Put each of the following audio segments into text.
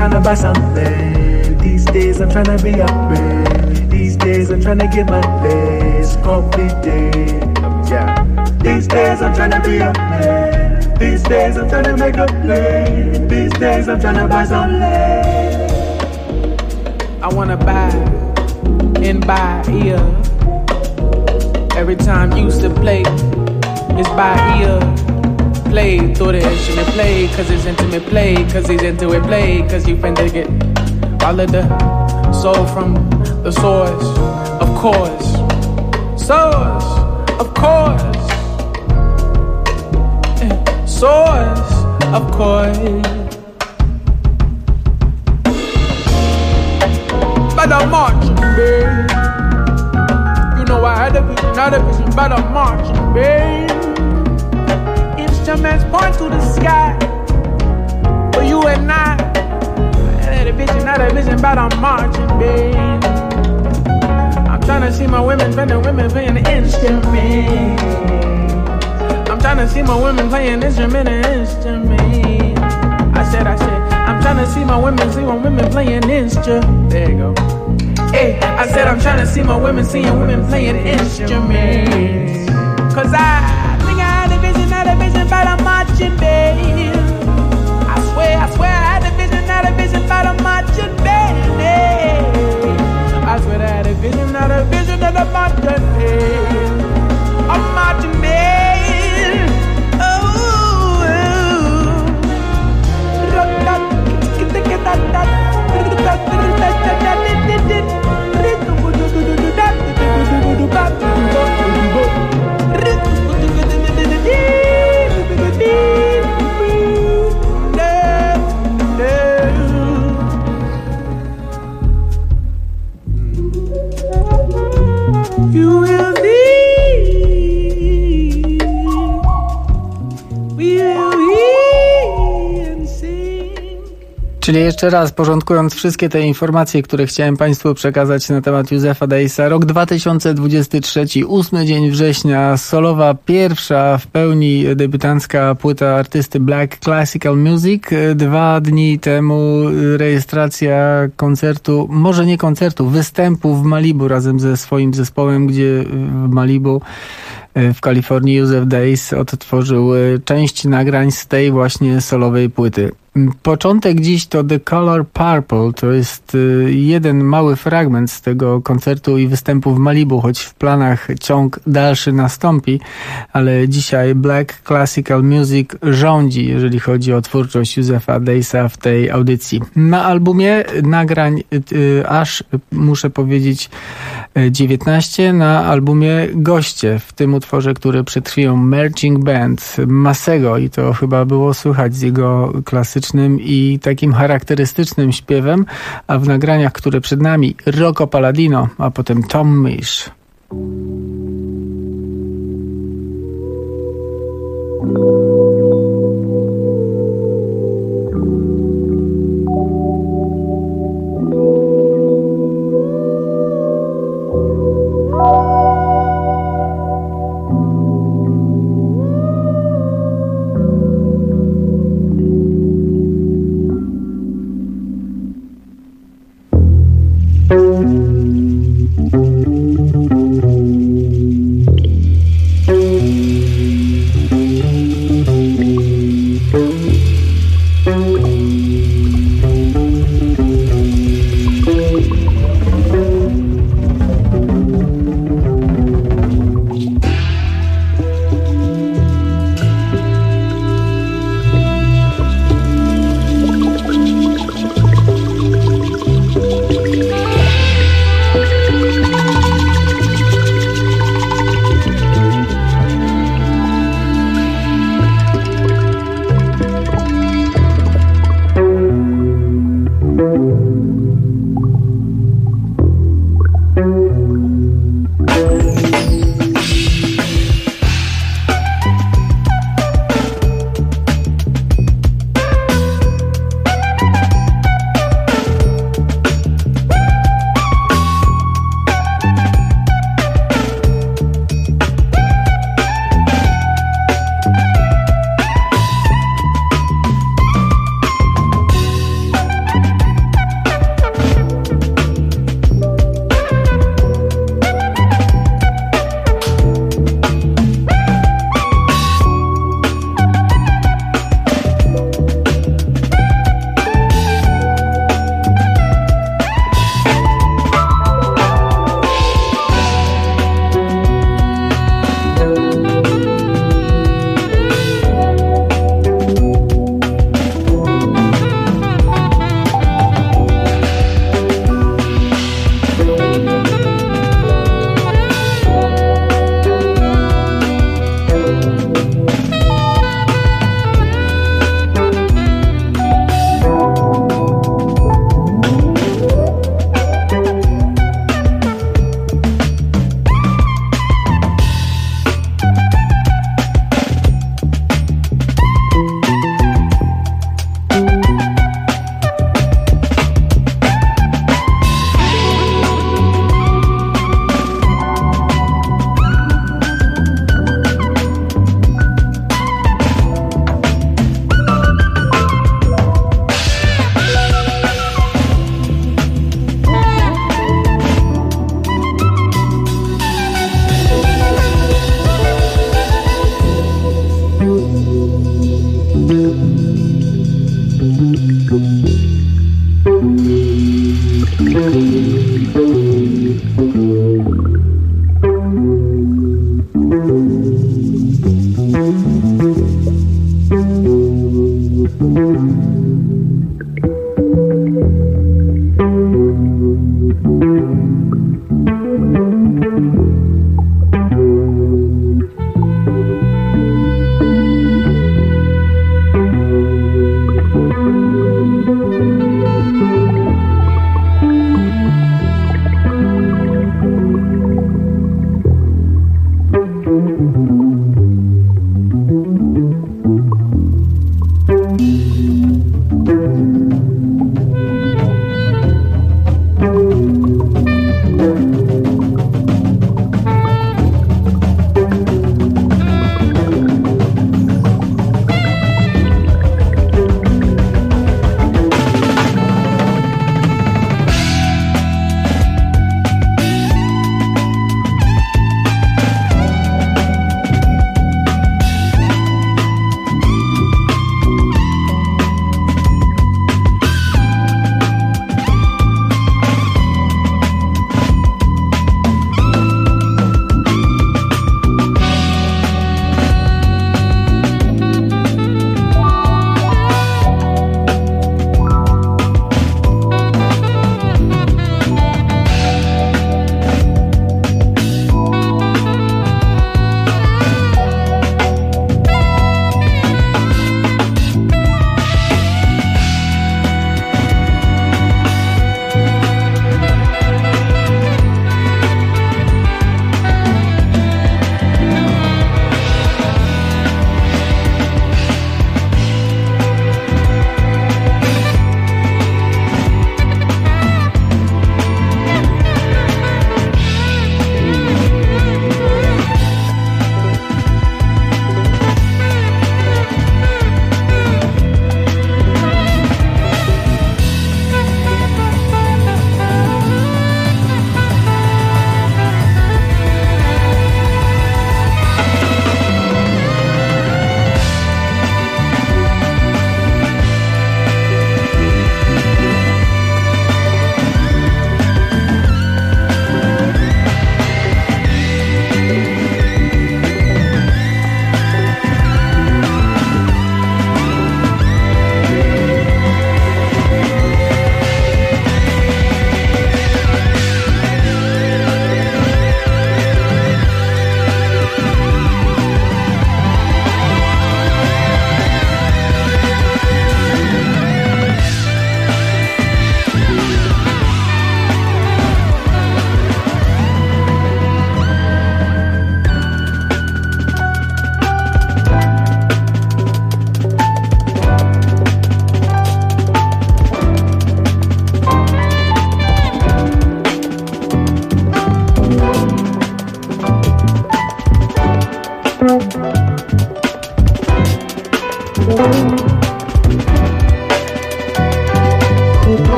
trying to buy something. These days I'm trying to be a man. These days I'm trying to get my days completed. Yeah. These days I'm trying to be a man. These days I'm trying to make a play. These days I'm trying to buy something. I wanna buy and buy ear. Every time you used to play, it's by ear. Play through the instrument, play cause it's intimate, play cause he's into it, play cause you finna get all of the soul from the source, of course. Source, of course. Source, of course. But I'm marching, babe. You know I had a vision, but I'm marching, babe. Instruments point to the sky for you and I. I had a vision, but I'm marching, babe. I'm trying to see my women playing the instrument. I'm trying to see my women playing instrument. I said, I'm trying to see my women playing instrument. There you go. Hey, I said I'm trying to see my women playing instruments. Cause I think I had a vision, but I'm marching, babe. I swear I had a vision, but I'm marching, babe. I swear I had a vision, that I'm marching, babe. I'm marching, babe. Oh, you will be. Czyli jeszcze raz, porządkując wszystkie te informacje, które chciałem Państwu przekazać na temat Yousef Daisa. Rok 2023, 8 dzień września, solowa pierwsza w pełni debiutancka płyta artysty Black Classical Music. 2 dni temu rejestracja koncertu, może nie koncertu, występu w Malibu razem ze swoim zespołem, gdzie w Malibu w Kalifornii Yousef Dais odtworzył część nagrań z tej właśnie solowej płyty. Początek dziś to The Color Purple, to jest jeden mały fragment z tego koncertu i występu w Malibu, choć w planach ciąg dalszy nastąpi, ale dzisiaj Black Classical Music rządzi, jeżeli chodzi o twórczość Yousefa Daisa w tej audycji. Na albumie nagrań aż, muszę powiedzieć, 19, na albumie goście, w tym utworze, który przed chwilą Marching Band Masego, i to chyba było słychać z jego klasycznym i takim charakterystycznym śpiewem, a w nagraniach, które przed nami, Rocco Palladino, a potem Tom Misch.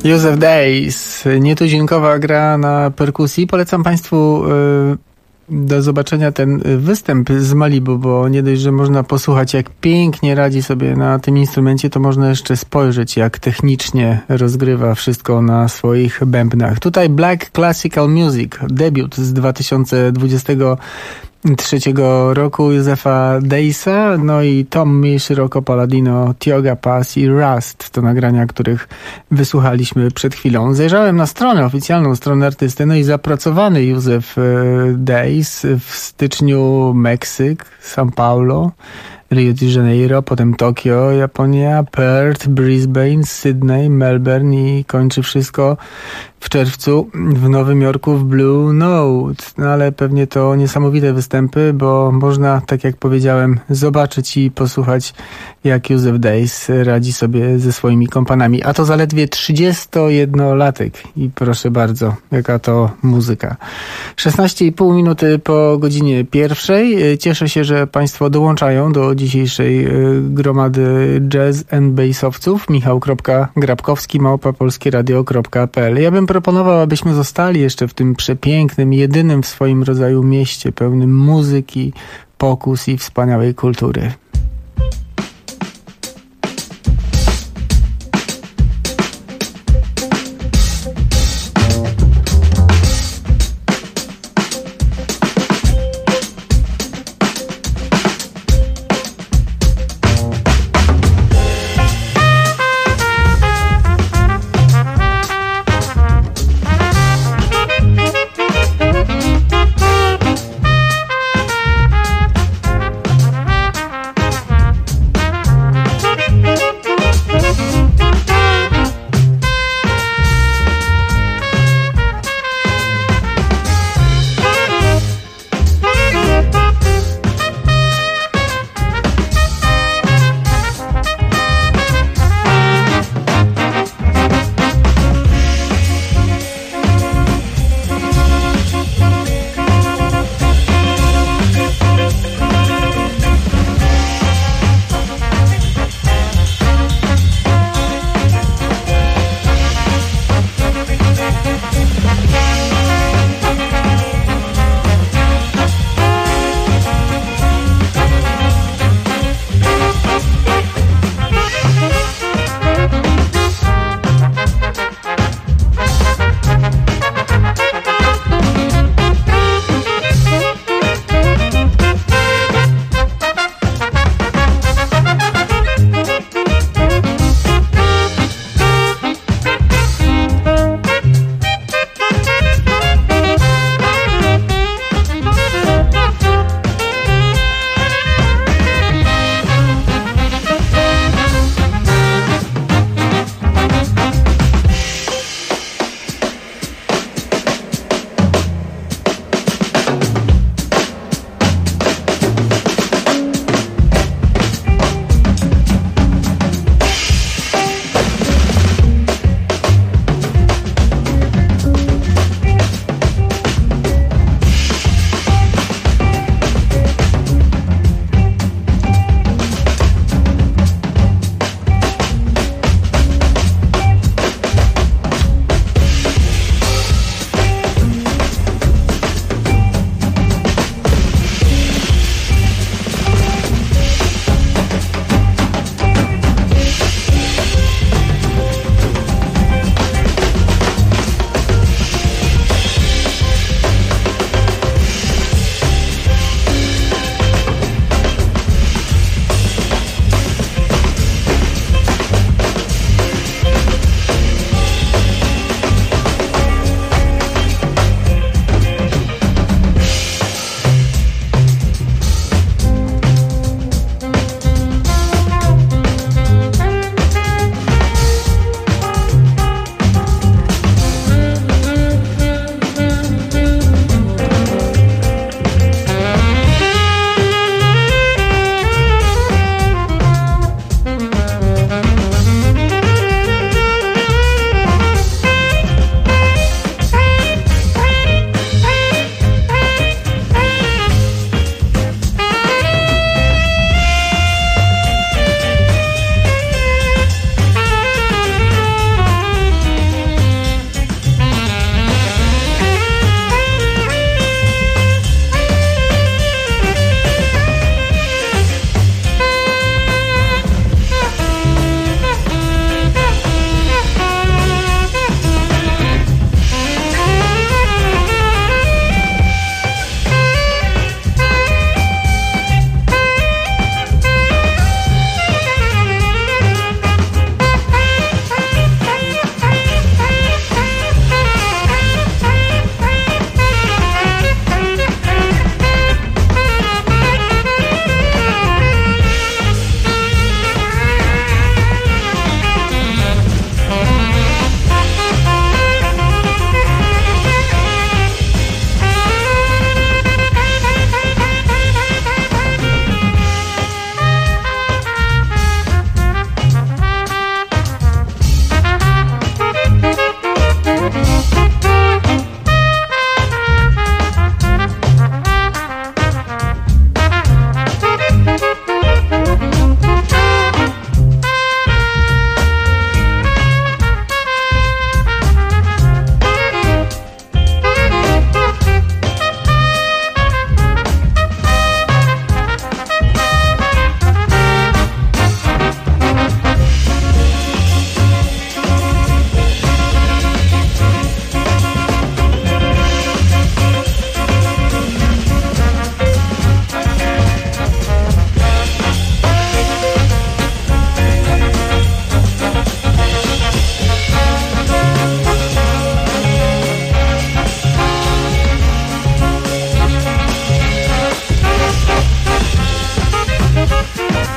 Józef Days, nietuzinkowa gra na perkusji. Polecam Państwu do zobaczenia ten występ z Malibu, bo nie dość, że można posłuchać, jak pięknie radzi sobie na tym instrumencie, to można jeszcze spojrzeć, jak technicznie rozgrywa wszystko na swoich bębnach. Tutaj Black Classical Music, debiut z 2023 roku Józefa Daysa, no i Tom Misch, Rocco Palladino, Tioga Pass i Rust, to nagrania, których wysłuchaliśmy przed chwilą. Zajrzałem na stronę, oficjalną stronę artysty, no i zapracowany Józef Days w styczniu Meksyk, São Paulo, Rio de Janeiro, potem Tokio, Japonia, Perth, Brisbane, Sydney, Melbourne i kończy wszystko w czerwcu w Nowym Jorku w Blue Note. No ale pewnie to niesamowite występy, bo można, tak jak powiedziałem, zobaczyć i posłuchać, jak Józef Days radzi sobie ze swoimi kompanami. A to zaledwie 31-latek. I proszę bardzo, jaka to muzyka. 16,5 minuty po godzinie 1. Cieszę się, że Państwo dołączają do dzisiejszej gromady jazz and bassowców. Michał.Grabkowski@polskieradio.pl. Ja bym proponował, abyśmy zostali jeszcze w tym przepięknym, jedynym w swoim rodzaju mieście, pełnym muzyki, pokus i wspaniałej kultury.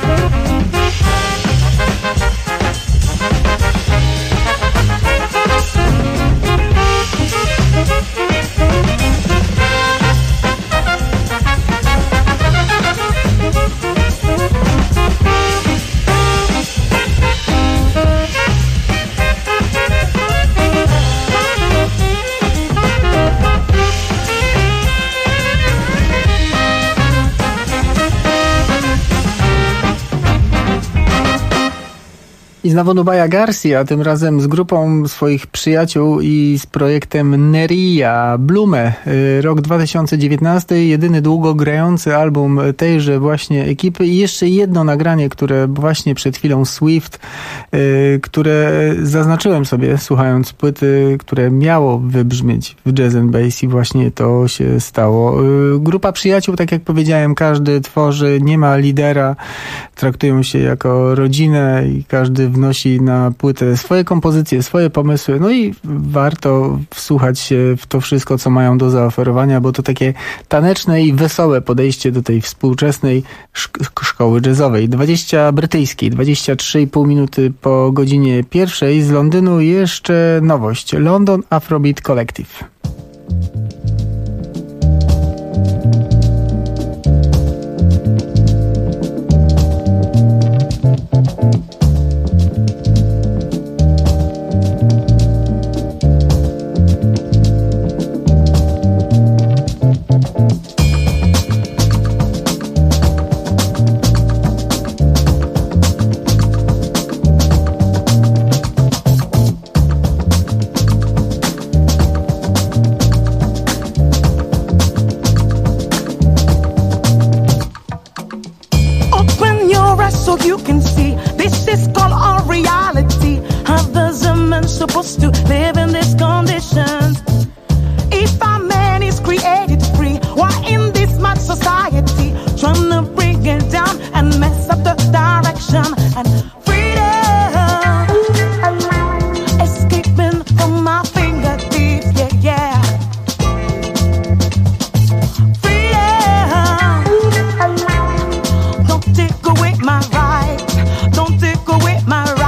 I znowu Nubaya Garcia, tym razem z grupą swoich przyjaciół i z projektem Neria, Blume. Rok 2019, jedyny długo grający album tejże właśnie ekipy i jeszcze jedno nagranie, które właśnie przed chwilą Swift, które zaznaczyłem sobie słuchając płyty, które miało wybrzmieć w Jazz and Bass i właśnie to się stało. Grupa przyjaciół, tak jak powiedziałem, każdy tworzy, nie ma lidera, traktują się jako rodzinę i każdy wnosi na płytę swoje kompozycje, swoje pomysły, no i warto wsłuchać się w to wszystko, co mają do zaoferowania, bo to takie taneczne i wesołe podejście do tej współczesnej szkoły jazzowej. 23,5 minuty po godzinie 1 z Londynu jeszcze nowość. London Afrobeat Collective. Supposed to live in these conditions. If a man is created free, why in this mad society trying to bring it down and mess up the direction and freedom escaping from my fingertips, yeah, yeah. Freedom, don't take away my rights, don't take away my rights.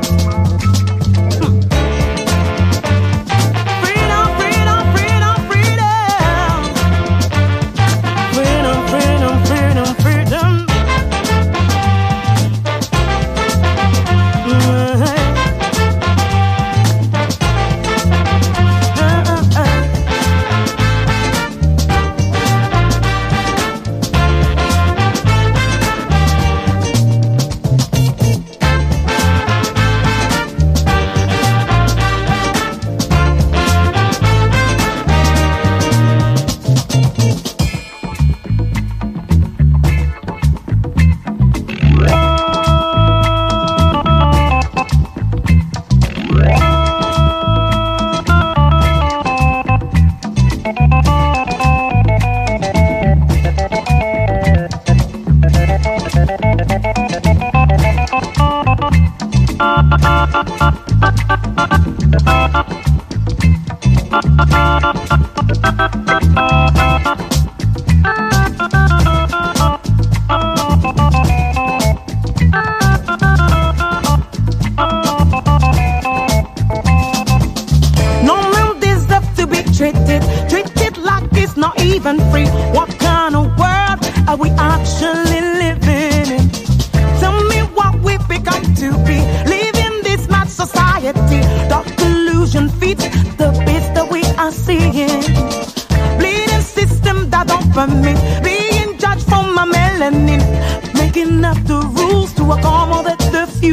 Treated like it's not even free. What kind of world are we actually living in? Tell me what we've become to be. Living this mad society. Dark illusion feeds the beast that we are seeing. Bleeding system that don't permit being judged for my melanin. Making up the rules to accommodate the few.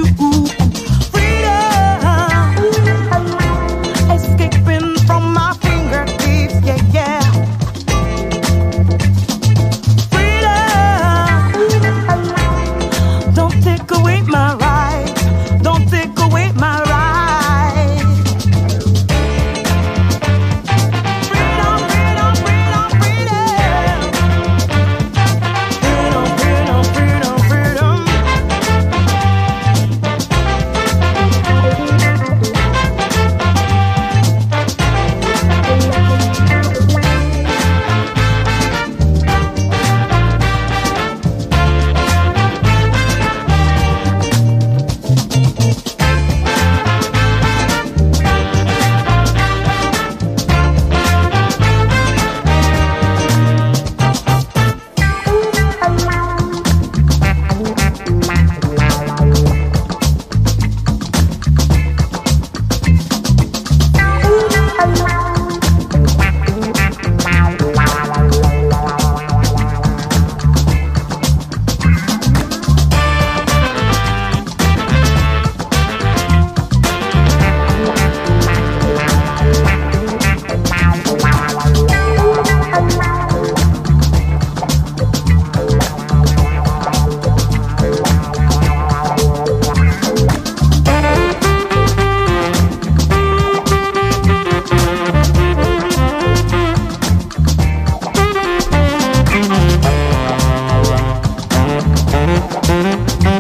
Escaping from my fingertips, yeah, yeah.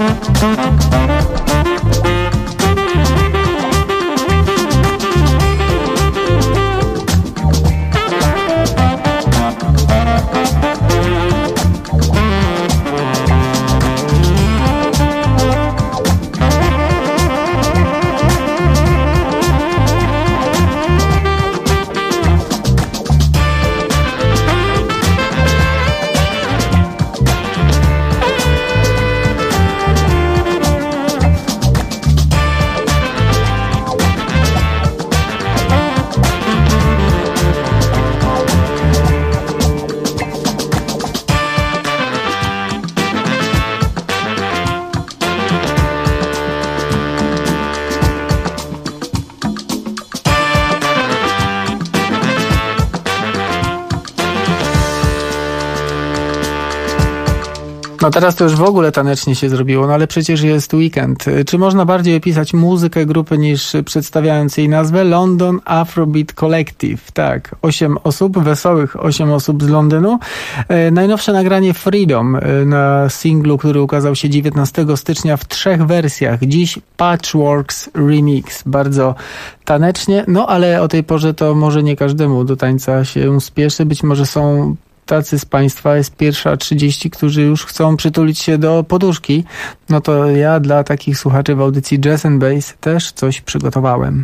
No teraz to już w ogóle tanecznie się zrobiło, no ale przecież jest weekend. Czy można bardziej opisać muzykę grupy niż przedstawiając jej nazwę? London Afrobeat Collective. Tak, 8 osób, wesołych 8 osób z Londynu. Najnowsze nagranie Freedom na singlu, który ukazał się 19 stycznia w 3 wersjach. Dziś Patchworks Remix. Bardzo tanecznie, no ale o tej porze to może nie każdemu do tańca się spieszy. Być może są tacy z Państwa, jest 1:30, którzy już chcą przytulić się do poduszki. No to ja dla takich słuchaczy w audycji Jazz and Bass też coś przygotowałem.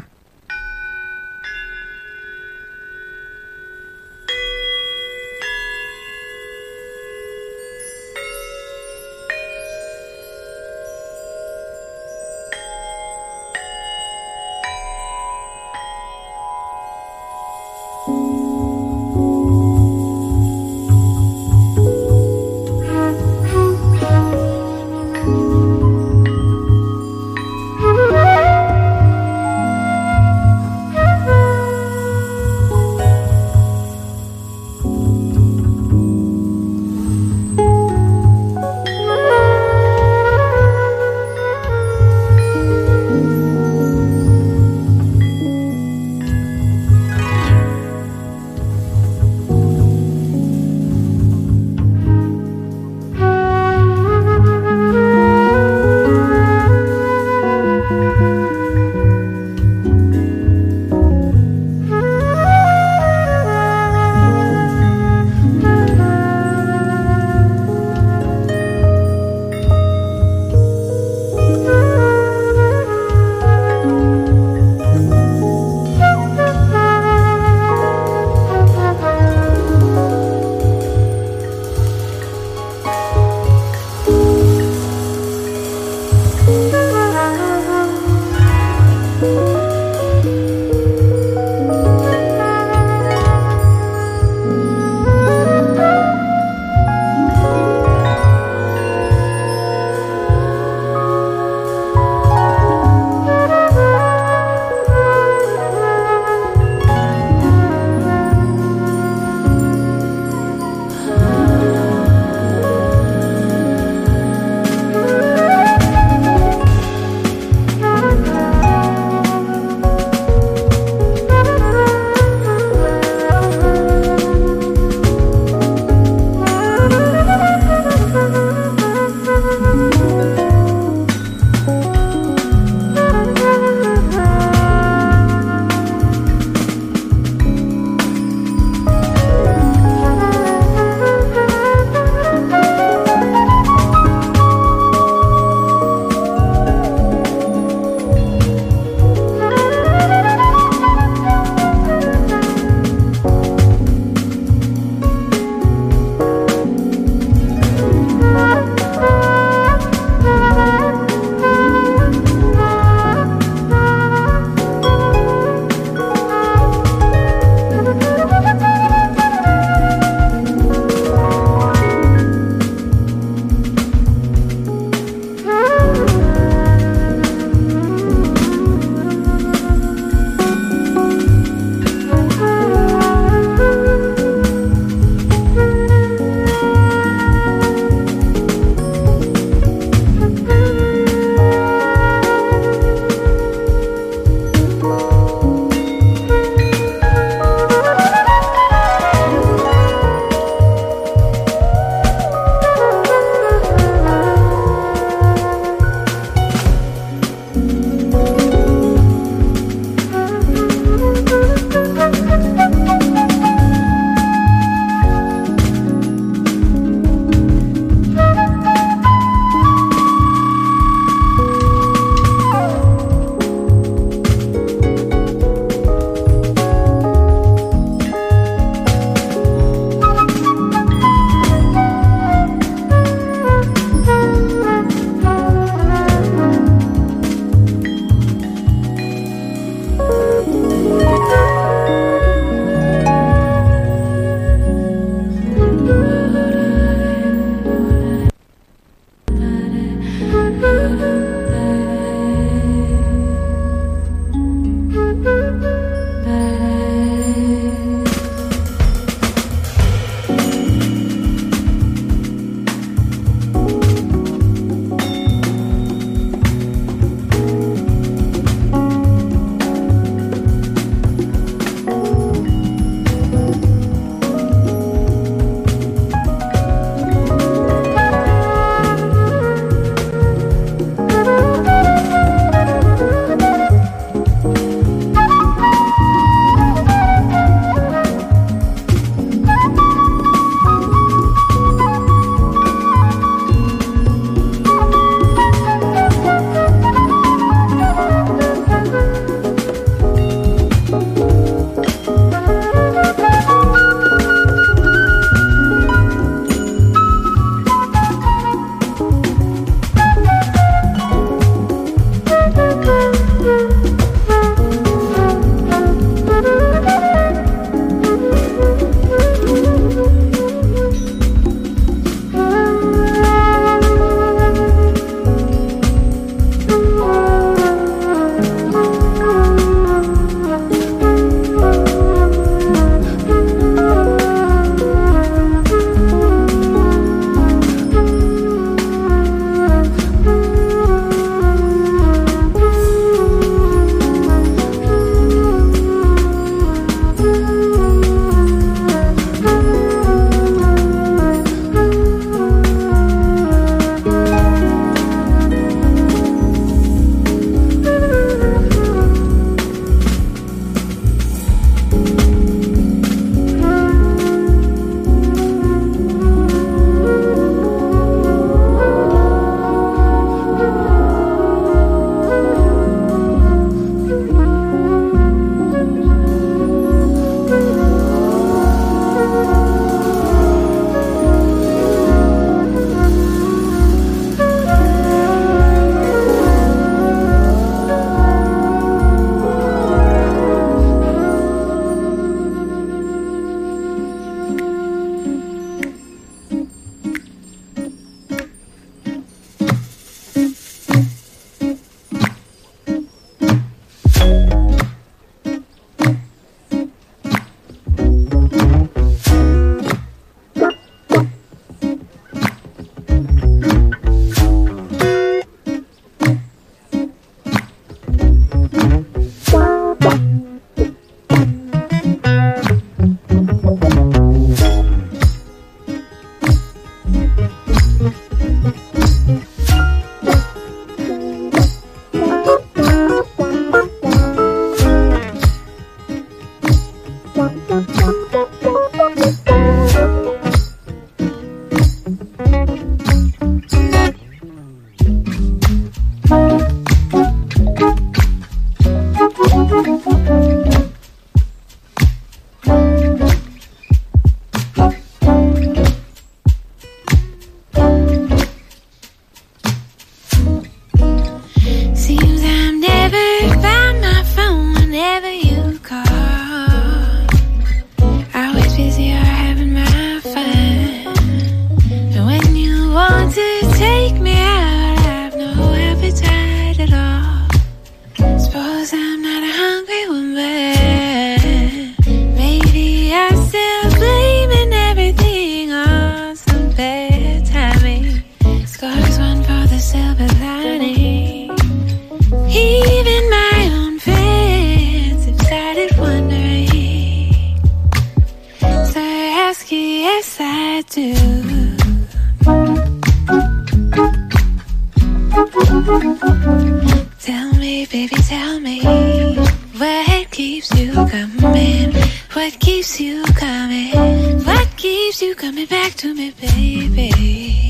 Tell me, baby, tell me, what keeps you coming? What keeps you coming? What keeps you coming back to me, baby?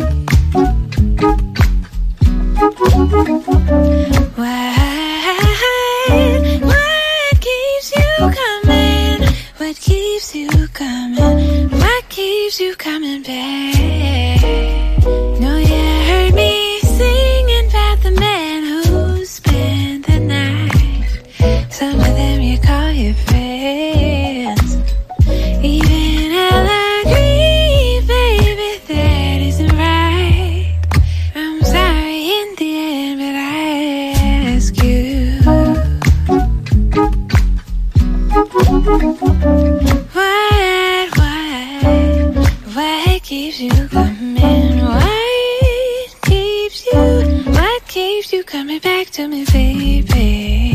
What keeps you coming? What keeps you coming? What keeps you coming back? No, you heard me singing about the man who spent the night. Some of them you call your friends. Even I'll agree, baby, that isn't right. I'm sorry in the end, but I ask you, what keeps you coming? What keeps you coming back to me, baby?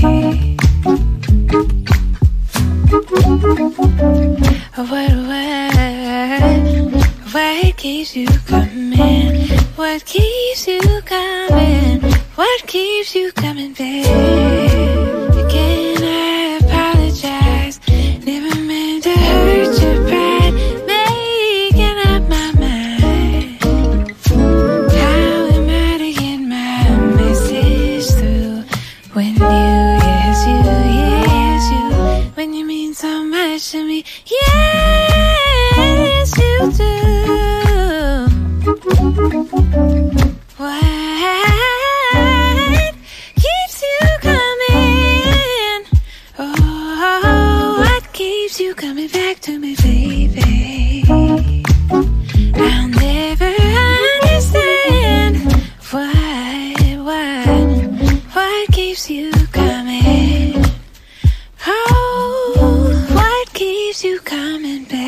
What keeps you coming? What keeps you coming? What keeps you coming, baby? Again, I apologize. Never meant to hurt your pride. Making up my mind. How am I to get my message through when yes, you, when you mean so much to me, yes, you do. What keeps you coming? Oh, what keeps you coming back to me, baby? I'll never understand what keeps you coming? Oh, what keeps you coming back?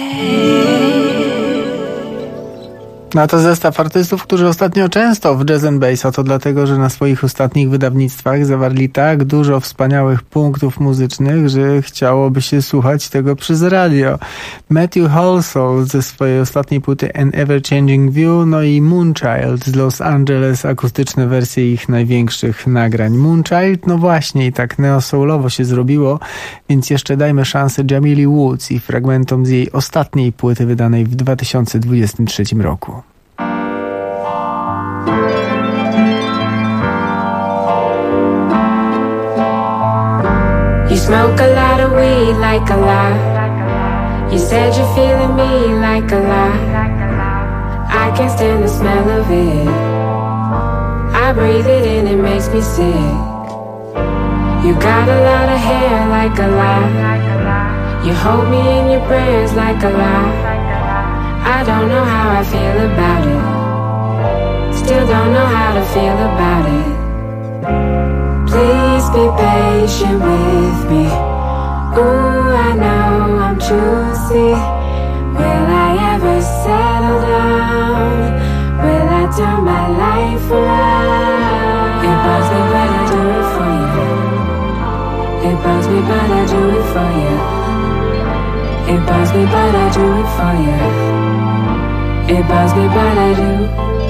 No to zestaw artystów, którzy ostatnio często w Jazz and Bass, a to dlatego, że na swoich ostatnich wydawnictwach zawarli tak dużo wspaniałych punktów muzycznych, że chciałoby się słuchać tego przez radio. Matthew Halsall ze swojej ostatniej płyty An Ever-Changing View, no i Moonchild z Los Angeles, akustyczne wersje ich największych nagrań. Moonchild, no właśnie, i tak neo-soulowo się zrobiło, więc jeszcze dajmy szansę Jamili Woods i fragmentom z jej ostatniej płyty wydanej w 2023 roku. You smoke a lot of weed like a lot. You said you're feeling me like a lot. I can't stand the smell of it. I breathe it in, it makes me sick. You got a lot of hair like a lot. You hold me in your prayers like a lot. I don't know how I feel about it. Still don't know how to feel about it. Please be patient with me. Ooh, I know I'm choosy. Will I ever settle down? Will I turn my life around? It bugs me, but I do it for you. It bugs me, but I do it for you. It bugs me, but I do it for you. It bugs me, but I do.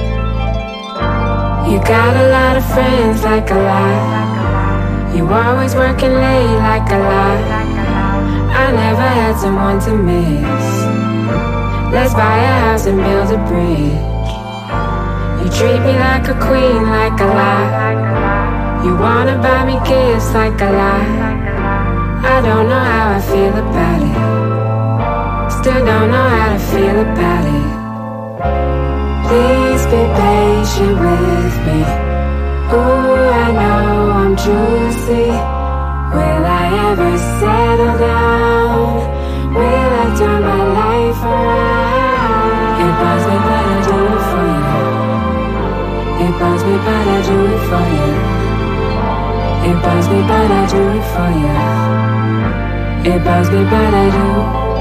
You got a lot of friends like a lot. You always working late like a lot. I never had someone to miss. Let's buy a house and build a bridge. You treat me like a queen like a lot. You wanna buy me gifts like a lot. I don't know how I feel about it. Still don't know how to feel about it. Please be patient with me. Ooh, I know I'm choosy. Will I ever settle down? Will I turn my life around? It bugs me, but I do it for you. It bugs me, but I do it for you. It bugs me, but I do it for you. It bugs me, but I do.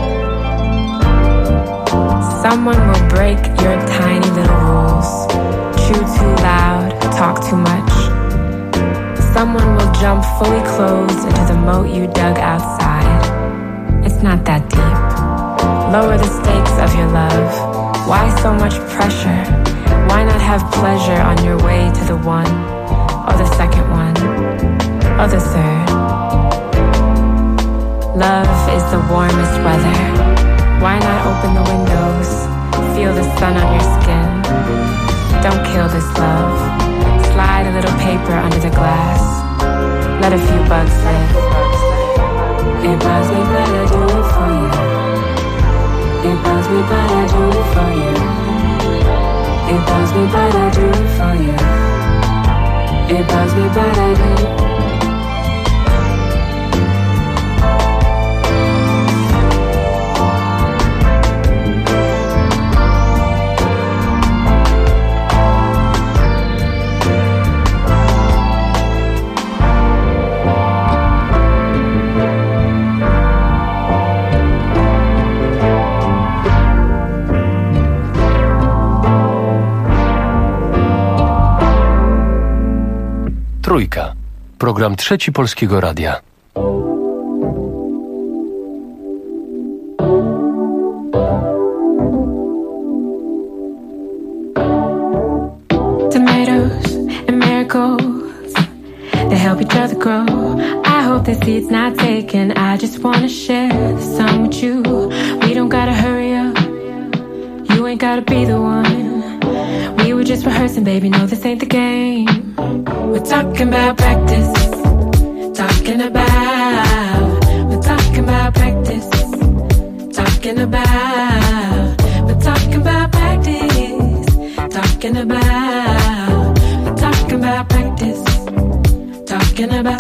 Someone will break your tiny little rules. Chew too loud, talk too much. Someone will jump fully clothed into the moat you dug outside. It's not that deep. Lower the stakes of your love. Why so much pressure? Why not have pleasure on your way to the one, or the second one, or the third? Love is the warmest weather. Why not open the windows? Feel the sun on your skin. Don't kill this love. Slide a little paper under the glass. Let a few bugs live. It bugs me, but I do it for you. It bugs me, but I do it for you. It bugs me, but I do it for you. It bugs me, but I do. Trójka. Program Trzeci Polskiego Radia. Tomatoes and marigolds, they help each other grow. I hope the seed's not taken. I just wanna share the sun with you. We don't gotta hurry up. You ain't gotta be the one. We were just rehearsing, baby. No, this ain't the game. We're talking about practice. Talking about. We're talking about practice. Talking about. We're talking about practice. Talking about. We're talking about practice. Talking about.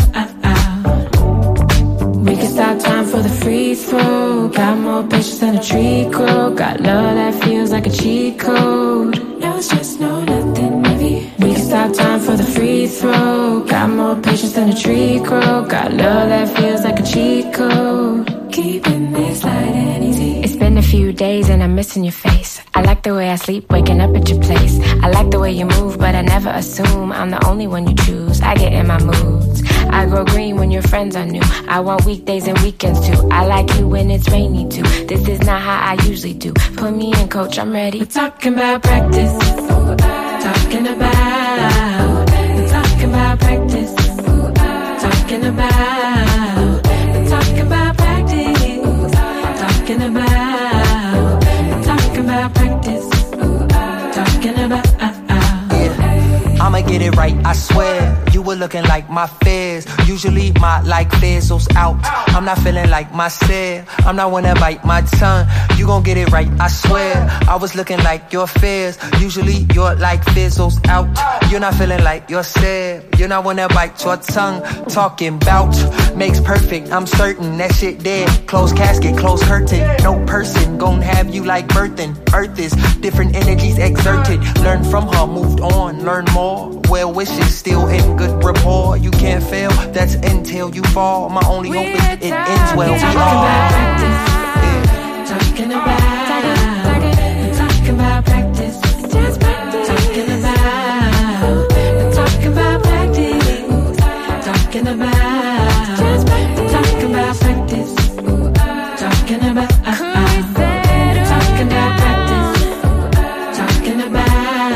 We can stop time for the free throw. Got more patience than a tree grow. Got love that feels like a cheat code. No stress, no nothing, maybe. We can stop time for the free throw. Got more patience than a tree grow. Got love that feels like a cheat code. Keeping this light and easy. It's been a few days and I'm missing your face. I like the way I sleep, waking up at your place. I like the way you move, but I never assume I'm the only one you choose. I get in my moods. I grow green when your friends are new. I want weekdays and weekends too. I like you when it's rainy too. This is not how I usually do. Put me in, coach, I'm ready. We're talking about practice. Talking about. We're talking about practice. Talking about. We're talking about practice. Talking about. We're talking about practice. Talking about. I'ma get it right, I swear. You were looking like my fears. Usually my like fizzles out. I'm not feeling like myself. I'm not one to bite my tongue. You gon' get it right, I swear. I was looking like your fears. Usually your like fizzles out. You're not feeling like yourself. You're not one to bite your tongue. Talking bout makes perfect. I'm certain that shit dead. Closed casket, closed curtain. No person gon' have you like birthing. Earth is different energies exerted. Learn from her, moved on, learn more. Well wishes still in good rapport. You can't fail, that's until you fall. My only hope is it ends well. Talking about practice. Talking about. Talking about practice. Just practice. Talking about. Talking about practice. Talking about. Just practice. Talking about practice. Talking about. Talking about practice. Talking about.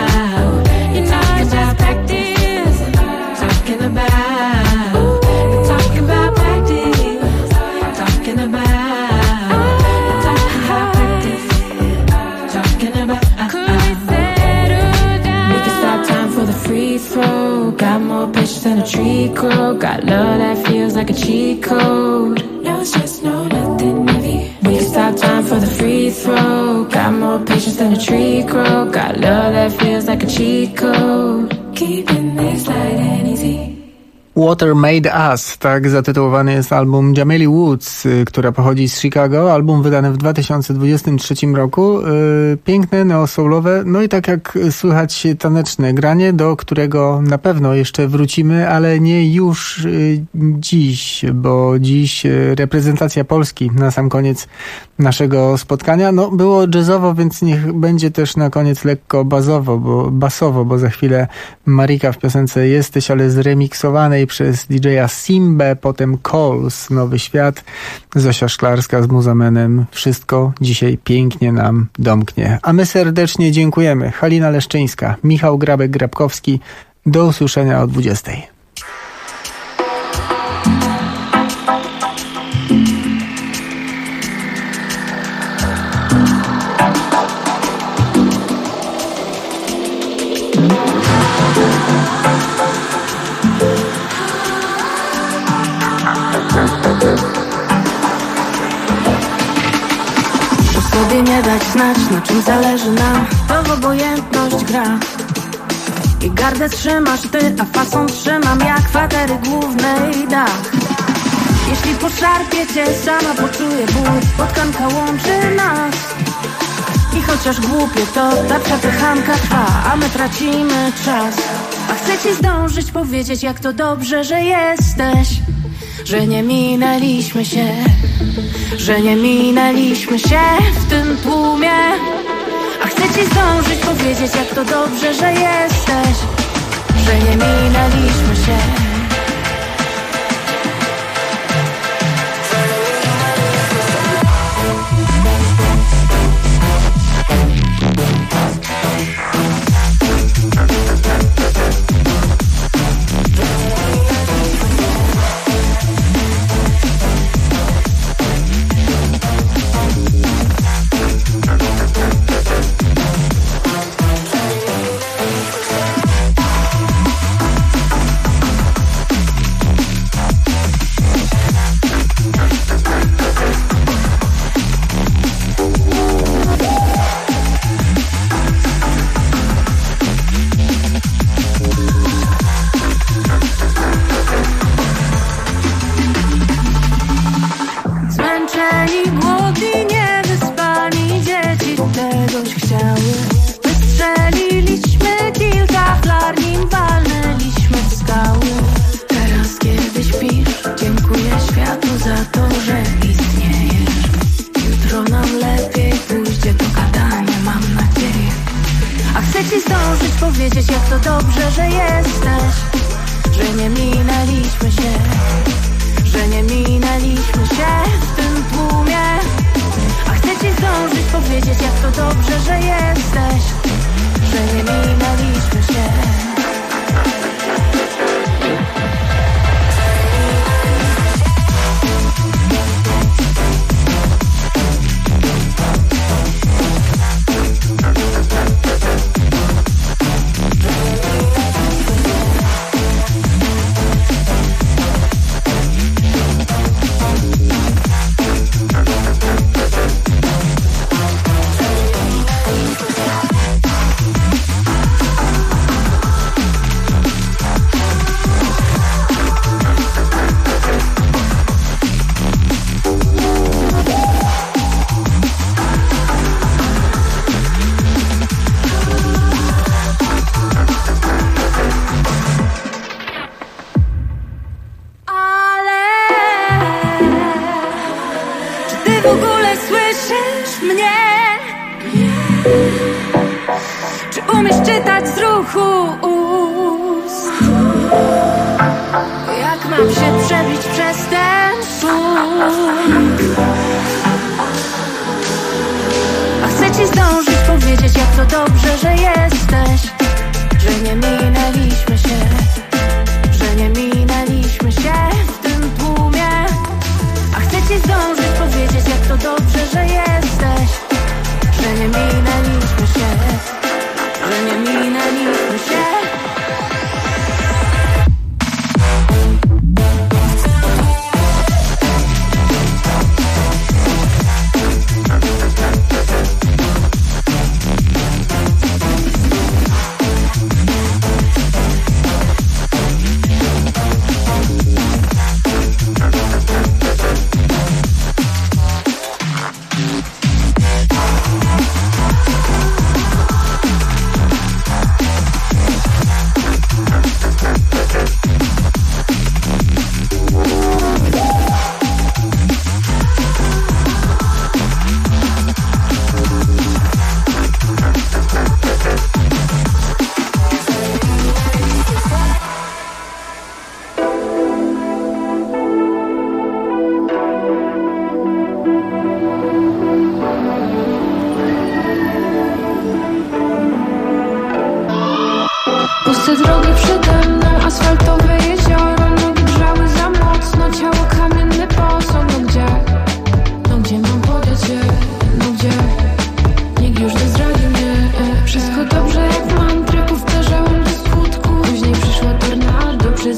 Got more patience than a tree grow. Got love that feels like a cheat code. No stress, no nothing, maybe. We can stop time for the free throw. Got more patience than a tree grow. Got love that feels like a cheat code. Keeping this light and easy. Water Made Us, tak zatytułowany jest album Jameli Woods, która pochodzi z Chicago. Album wydany w 2023 roku. Piękne, neo-soulowe, no i tak jak słychać taneczne granie, do którego na pewno jeszcze wrócimy, ale nie już dziś, bo dziś reprezentacja Polski na sam koniec naszego spotkania. No, było jazzowo, więc niech będzie też na koniec lekko basowo, bo za chwilę Marika w piosence Jesteś, ale zremiksowanej wcześniej przez DJ-a Simbę, potem Calls, Nowy Świat, Zosia Szklarska z Muzamenem. Wszystko dzisiaj pięknie nam domknie. A my serdecznie dziękujemy. Halina Leszczyńska, Michał Grabek-Grabkowski. Do usłyszenia o 20. Sobie nie dać znać, na czym zależy nam, to w obojętność gra. I gardę trzymasz ty, a fason trzymam jak kwatery głównej dach. Jeśli poszarpie cię, sama poczuję ból, spotkanka łączy nas. I chociaż głupie to, ta przepychanka trwa, a my tracimy czas. A chcę ci zdążyć powiedzieć, jak to dobrze, że jesteś, że nie minęliśmy się, że nie minęliśmy się w tym tłumie. A chcę ci zdążyć powiedzieć, jak to dobrze, że jesteś, że nie minęliśmy się. Powiedzieć, jak to dobrze, że jesteś, że nie minęliśmy się, że nie minęliśmy się w tym tłumie. A chcę ci zdążyć powiedzieć, jak to dobrze, że jesteś, że nie minęliśmy się.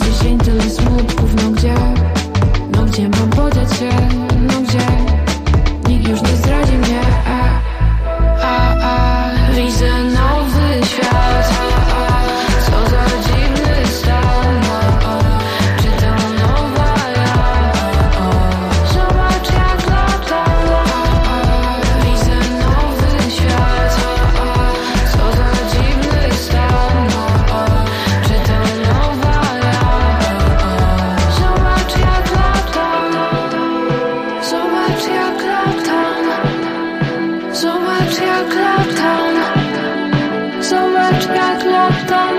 10 tyle smutków, no gdzie mam podziać się, no gdzie nikt już nie zdradzi mnie. Widzę nowy świat, co za dziwny stan. Czy to nowa ja? Zobacz jak latam. Widzę nowy świat, co za dziwny stan. Czy to nowa ja? Zobacz jak latam. Zobacz jak latam. Zobacz jak latam. Zobacz jak latam.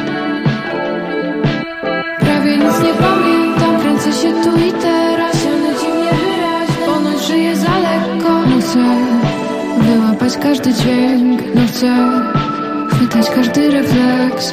Prawie nic nie pamiętam, kręcę się tu i teraz. One dziwnie wyraźnie, ponoć żyję za lekko. No chcę wyłapać każdy dźwięk, no chcę chwytać każdy refleks.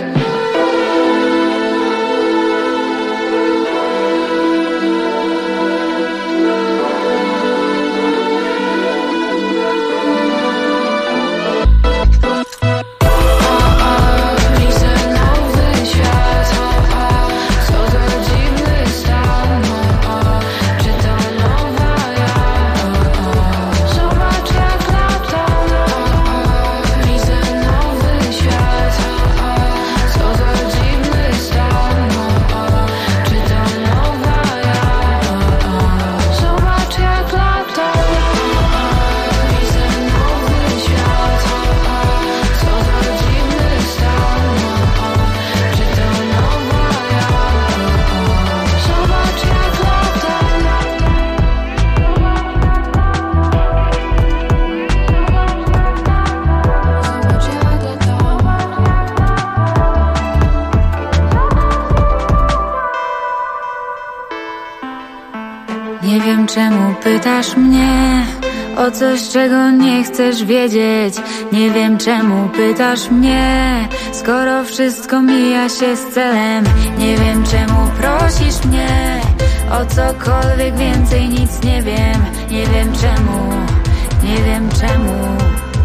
Nie wiem czemu pytasz mnie o coś, czego nie chcesz wiedzieć. Nie wiem czemu pytasz mnie, skoro wszystko mija się z celem. Nie wiem czemu prosisz mnie o cokolwiek więcej, nic nie wiem. Nie wiem czemu, nie wiem czemu.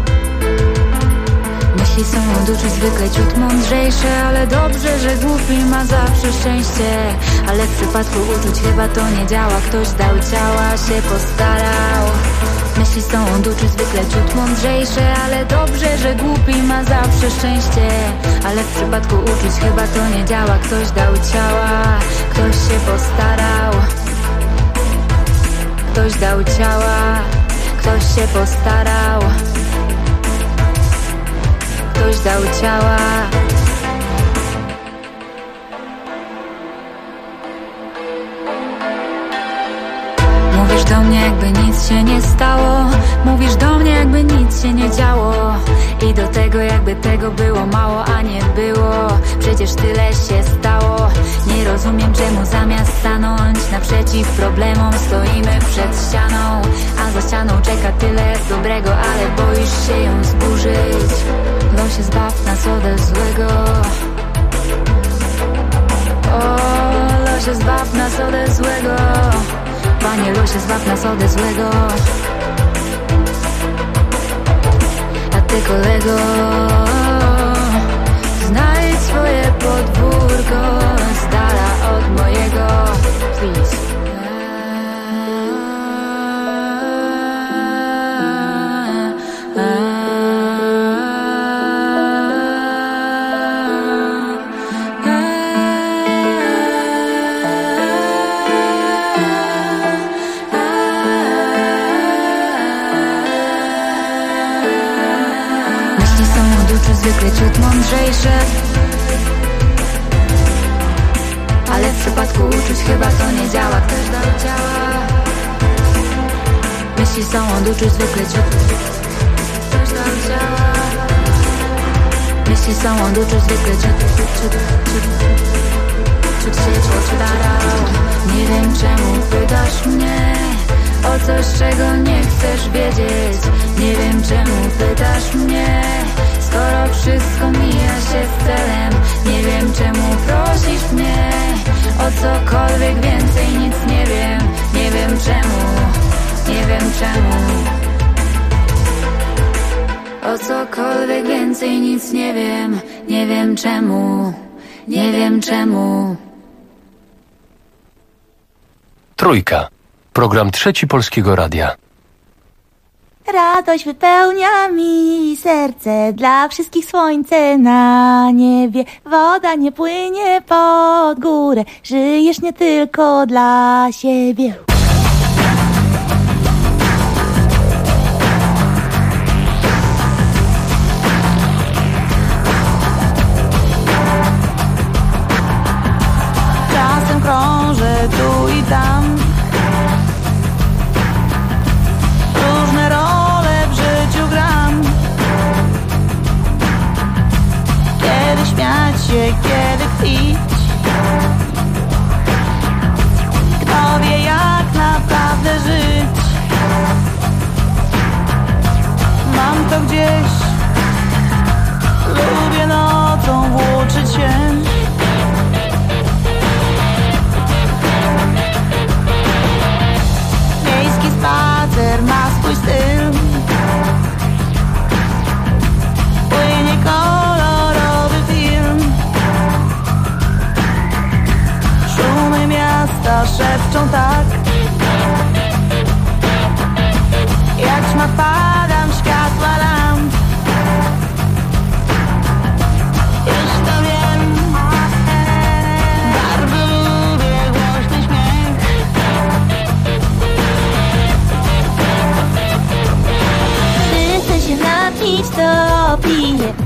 Myśli są od uczuć zwykle ciut mądrzejsze, ale dobrze, że głupi ma zawsze szczęście. Ale w przypadku uczuć chyba to nie działa. Ktoś dał ciała, się postarał. Myśli są od uczuć zwykle ciut mądrzejsze, ale dobrze, że głupi ma zawsze szczęście. Ale w przypadku uczuć chyba to nie działa. Ktoś dał ciała, ktoś się postarał. Ktoś dał ciała, ktoś się postarał. Ktoś dał ciała. Mówisz do mnie jakby nic się nie stało. Mówisz do mnie jakby nic się nie działo. I do tego jakby tego było mało, a nie było. Przecież tyle się stało. Nie rozumiem czemu zamiast stanąć naprzeciw problemom stoimy przed ścianą. A za ścianą czeka tyle dobrego, ale boisz się ją zburzyć. Losie zbaw nas ode złego. O, losie zbaw nas ode złego. Panie losie zbaw nas ode złego. A ty kolego, znajdź swoje podwórko z dala od mojego. Please. Zwykle ciut mądrzejsze, ale w przypadku uczuć chyba to nie działa. Ktoś dał ciała. Myśli są od uczuć zwykle ciut. Ktoś dał ciała. Myśli są od uczuć zwykle ciut się postarał. Nie wiem czemu pytasz mnie o coś, czego nie chcesz wiedzieć. Nie wiem czemu pytasz mnie, skoro wszystko mija się z celem. Nie wiem czemu prosisz mnie o cokolwiek więcej, nic nie wiem. Nie wiem czemu, nie wiem czemu. O cokolwiek więcej, nic nie wiem. Nie wiem czemu, nie wiem czemu. Trójka. Program Trzeci Polskiego Radia. Radość wypełnia mi serce, dla wszystkich słońce na niebie. Woda nie płynie pod górę, żyjesz nie tylko dla siebie. Czasem krążę tu i tam, różne role w życiu gram. Kiedy śmiać się, kiedy kpić, kto wie jak naprawdę żyć. Mam to gdzieś, lubię nocą włóczyć się. Miejski spacer ma swój styl, płynie kolorowy film. Szumy miasta szepczą tak, jak ćma padam światła lamp. Już to wiem, bardzo lubię głośny śmiech. Gdy chcę się napić, to piję,